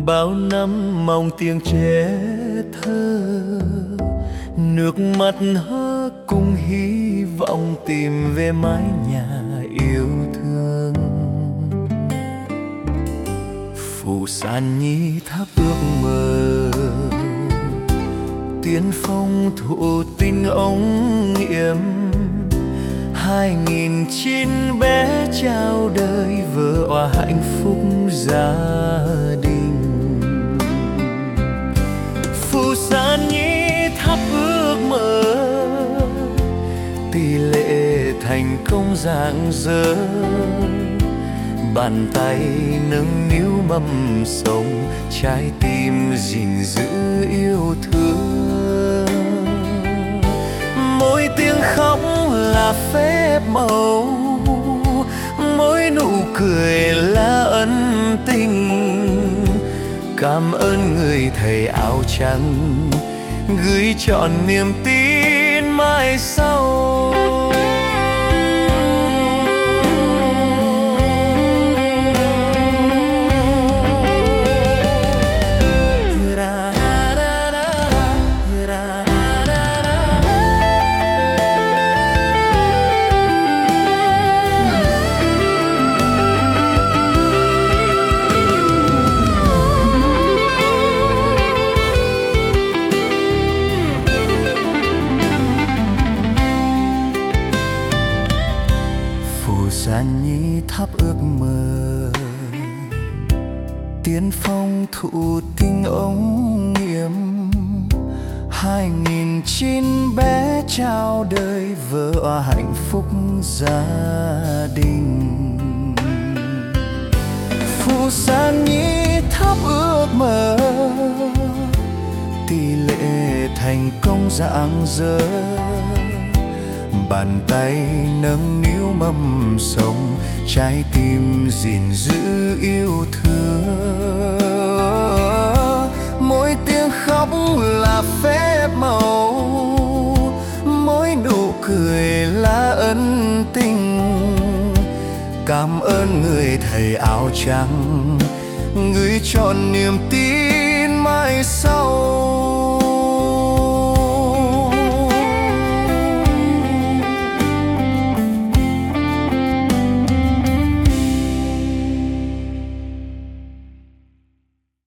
bao năm mong tiếng trẻ thơ, nước mắt hơ cùng hy vọng tìm về mái nhà yêu thương. Phủ San Nhi thắp ước mơ, tiên phong thụ tình ống yếm. 2009 bé chào đời, vợ hòa hạnh phúc gia đình. Phủ San Nhi thắp ước mơ, tỷ lệ thành công rạng rỡ. Bàn tay nâng niu mầm sống, trái tim gìn giữ yêu thương. Mỗi tiếng khóc là phép màu, mỗi nụ cười là ân tình. Cảm ơn người thầy áo trắng, gửi trọn niềm tin mai sau. San Nhi thắp ước mơ, tiên phong thụ tình ống yếm. 2009 bé chào đời, vợ hòa hạnh phúc gia đình. Phủ San Nhi thắp ước mơ, tỷ lệ thành công rạng rỡ. Bàn tay nâng niu mầm sống, trái tim gìn giữ yêu thương. Mỗi tiếng khóc là phép màu, mỗi nụ cười là ân tình. Cảm ơn người thầy áo trắng, gửi trọn niềm tin mai sau.